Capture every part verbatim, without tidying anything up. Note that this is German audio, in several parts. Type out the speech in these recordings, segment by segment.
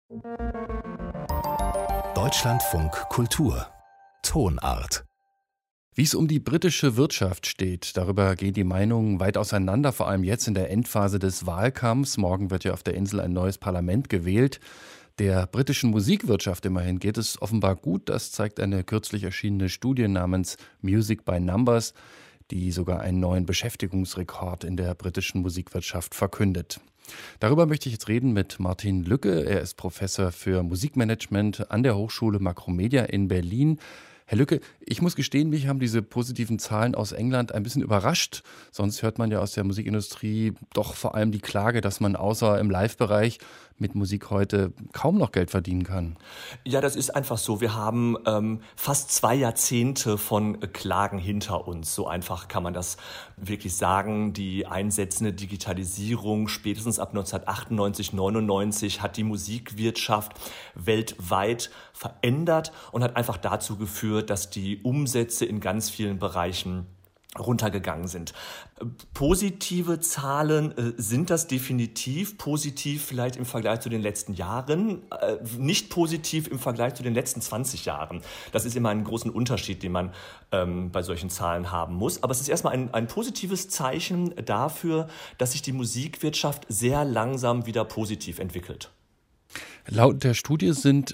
Deutschlandfunk Kultur Tonart. Wie es um die britische Wirtschaft steht, darüber gehen die Meinungen weit auseinander, vor allem jetzt in der Endphase des Wahlkampfs. Morgen wird ja auf der Insel ein neues Parlament gewählt. Der britischen Musikwirtschaft immerhin geht es offenbar gut. Das zeigt eine kürzlich erschienene Studie namens Music by Numbers, die sogar einen neuen Beschäftigungsrekord in der britischen Musikwirtschaft verkündet. Darüber möchte ich jetzt reden mit Martin Lücke. Er ist Professor für Musikmanagement an der Hochschule Makromedia in Berlin. Herr Lücke, ich muss gestehen, mich haben diese positiven Zahlen aus England ein bisschen überrascht. Sonst hört man ja aus der Musikindustrie doch vor allem die Klage, dass man außer im Live-Bereich mit Musik heute kaum noch Geld verdienen kann. Ja, das ist einfach so. Wir haben ähm, fast zwei Jahrzehnte von äh, Klagen hinter uns. So einfach kann man das wirklich sagen. Die einsetzende Digitalisierung spätestens ab neunzehnhundertachtundneunzig, neunundneunzig hat die Musikwirtschaft weltweit verändert und hat einfach dazu geführt, dass die Umsätze in ganz vielen Bereichen runtergegangen sind. Positive Zahlen äh, sind das definitiv, positiv vielleicht im Vergleich zu den letzten Jahren, äh, nicht positiv im Vergleich zu den letzten zwanzig Jahren. Das ist immer ein großen Unterschied, den man ähm, bei solchen Zahlen haben muss. Aber es ist erstmal ein, ein positives Zeichen dafür, dass sich die Musikwirtschaft sehr langsam wieder positiv entwickelt. Laut der Studie sind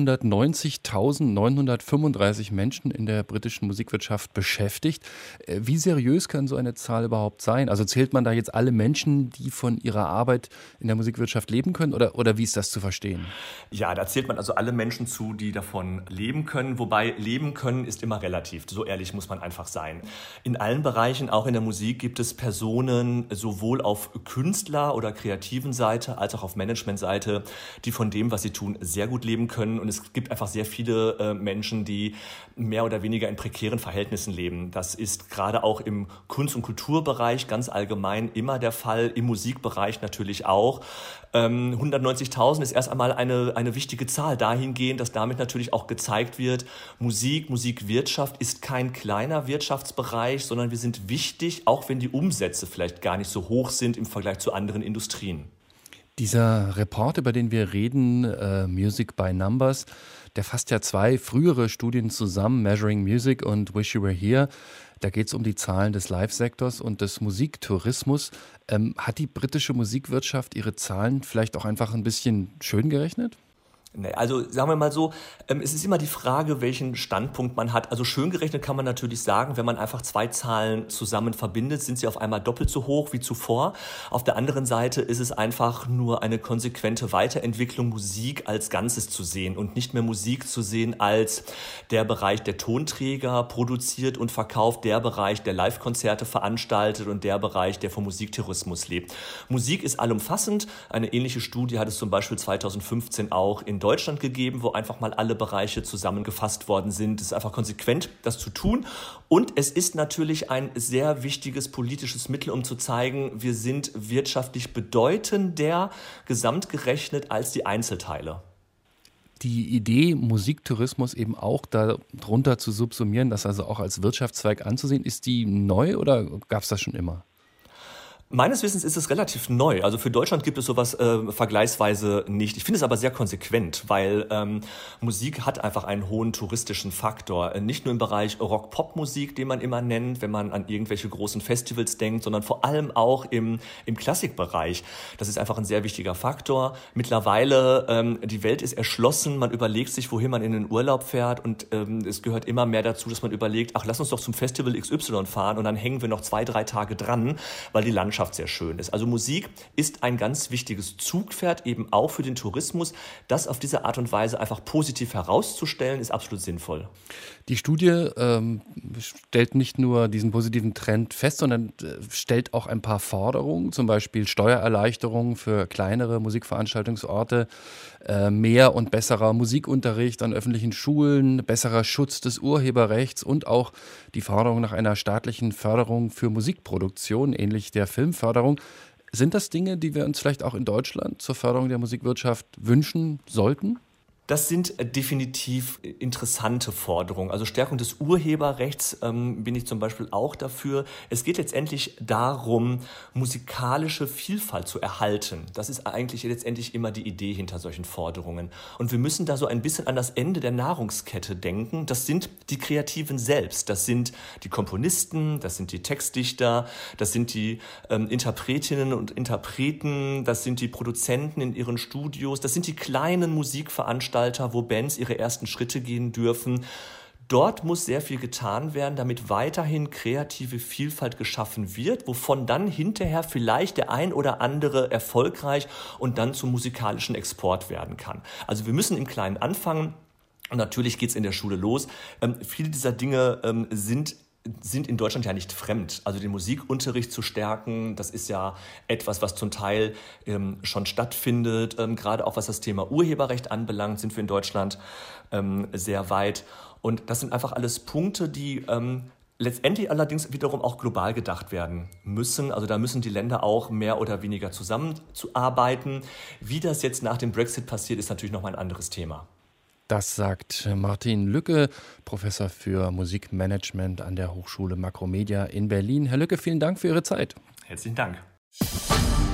hundertneunzigtausendneunhundertfünfunddreißig Menschen in der britischen Musikwirtschaft beschäftigt. Wie seriös kann so eine Zahl überhaupt sein? Also zählt man da jetzt alle Menschen, die von ihrer Arbeit in der Musikwirtschaft leben können, oder, oder wie ist das zu verstehen? Ja, da zählt man also alle Menschen zu, die davon leben können. Wobei leben können ist immer relativ. So ehrlich muss man einfach sein. In allen Bereichen, auch in der Musik, gibt es Personen sowohl auf Künstler- oder kreativen Seite als auch auf Managementseite, die von dem, was sie tun, sehr gut leben können. Und es gibt einfach sehr viele äh, Menschen, die mehr oder weniger in prekären Verhältnissen leben. Das ist gerade auch im Kunst- und Kulturbereich ganz allgemein immer der Fall, im Musikbereich natürlich auch. Ähm, hundertneunzigtausend ist erst einmal eine, eine wichtige Zahl dahingehend, dass damit natürlich auch gezeigt wird, Musik, Musikwirtschaft ist kein kleiner Wirtschaftsbereich, sondern wir sind wichtig, auch wenn die Umsätze vielleicht gar nicht so hoch sind im Vergleich zu anderen Industrien. Dieser Report, über den wir reden, äh, Music by Numbers, der fasst ja zwei frühere Studien zusammen, Measuring Music und Wish You Were Here. Da geht es um die Zahlen des Live-Sektors und des Musiktourismus. Ähm, hat die britische Musikwirtschaft ihre Zahlen vielleicht auch einfach ein bisschen schön gerechnet? Nee, also sagen wir mal so, ähm, es ist immer die Frage, welchen Standpunkt man hat. Also schön gerechnet kann man natürlich sagen, wenn man einfach zwei Zahlen zusammen verbindet, sind sie auf einmal doppelt so hoch wie zuvor. Auf der anderen Seite ist es einfach nur eine konsequente Weiterentwicklung, Musik als Ganzes zu sehen und nicht mehr Musik zu sehen als der Bereich, der Tonträger produziert und verkauft, der Bereich, der Live-Konzerte veranstaltet und der Bereich, der vom Musiktourismus lebt. Musik ist allumfassend. Eine ähnliche Studie hat es zum Beispiel zweitausendfünfzehn auch in Deutschland gegeben, wo einfach mal alle Bereiche zusammengefasst worden sind. Es ist einfach konsequent, das zu tun. Und es ist natürlich ein sehr wichtiges politisches Mittel, um zu zeigen, wir sind wirtschaftlich bedeutender gesamtgerechnet als die Einzelteile. Die Idee, Musiktourismus eben auch darunter zu subsumieren, das also auch als Wirtschaftszweig anzusehen, ist die neu oder gab es das schon immer? Meines Wissens ist es relativ neu. Also für Deutschland gibt es sowas äh, vergleichsweise nicht. Ich finde es aber sehr konsequent, weil ähm, Musik hat einfach einen hohen touristischen Faktor. Nicht nur im Bereich Rock-Pop-Musik, den man immer nennt, wenn man an irgendwelche großen Festivals denkt, sondern vor allem auch im, im Klassikbereich. Das ist einfach ein sehr wichtiger Faktor. Mittlerweile, ähm, die Welt ist erschlossen, man überlegt sich, wohin man in den Urlaub fährt und ähm, es gehört immer mehr dazu, dass man überlegt, ach, lass uns doch zum Festival X Y fahren und dann hängen wir noch zwei, drei Tage dran, weil die Landschaft sehr schön ist. Also Musik ist ein ganz wichtiges Zugpferd, eben auch für den Tourismus. Das auf diese Art und Weise einfach positiv herauszustellen, ist absolut sinnvoll. Die Studie ähm, stellt nicht nur diesen positiven Trend fest, sondern äh, stellt auch ein paar Forderungen, zum Beispiel Steuererleichterungen für kleinere Musikveranstaltungsorte, äh, mehr und besserer Musikunterricht an öffentlichen Schulen, besserer Schutz des Urheberrechts und auch die Forderung nach einer staatlichen Förderung für Musikproduktion, ähnlich der Filmförderung. Sind das Dinge, die wir uns vielleicht auch in Deutschland zur Förderung der Musikwirtschaft wünschen sollten? Das sind definitiv interessante Forderungen. Also Stärkung des Urheberrechts ähm, bin ich zum Beispiel auch dafür. Es geht letztendlich darum, musikalische Vielfalt zu erhalten. Das ist eigentlich letztendlich immer die Idee hinter solchen Forderungen. Und wir müssen da so ein bisschen an das Ende der Nahrungskette denken. Das sind die Kreativen selbst. Das sind die Komponisten, das sind die Textdichter, das sind die ähm, Interpretinnen und Interpreten, das sind die Produzenten in ihren Studios, das sind die kleinen Musikveranstaltungen, wo Bands ihre ersten Schritte gehen dürfen. Dort muss sehr viel getan werden, damit weiterhin kreative Vielfalt geschaffen wird, wovon dann hinterher vielleicht der ein oder andere erfolgreich und dann zum musikalischen Export werden kann. Also wir müssen im Kleinen anfangen. Und natürlich geht es in der Schule los. Ähm, viele dieser Dinge ähm, sind sind in Deutschland ja nicht fremd. Also den Musikunterricht zu stärken, das ist ja etwas, was zum Teil ähm, schon stattfindet. Ähm, gerade auch was das Thema Urheberrecht anbelangt, sind wir in Deutschland ähm, sehr weit. Und das sind einfach alles Punkte, die ähm, letztendlich allerdings wiederum auch global gedacht werden müssen. Also da müssen die Länder auch mehr oder weniger zusammenarbeiten. Wie das jetzt nach dem Brexit passiert, ist natürlich nochmal ein anderes Thema. Das sagt Martin Lücke, Professor für Musikmanagement an der Hochschule Makromedia in Berlin. Herr Lücke, vielen Dank für Ihre Zeit. Herzlichen Dank.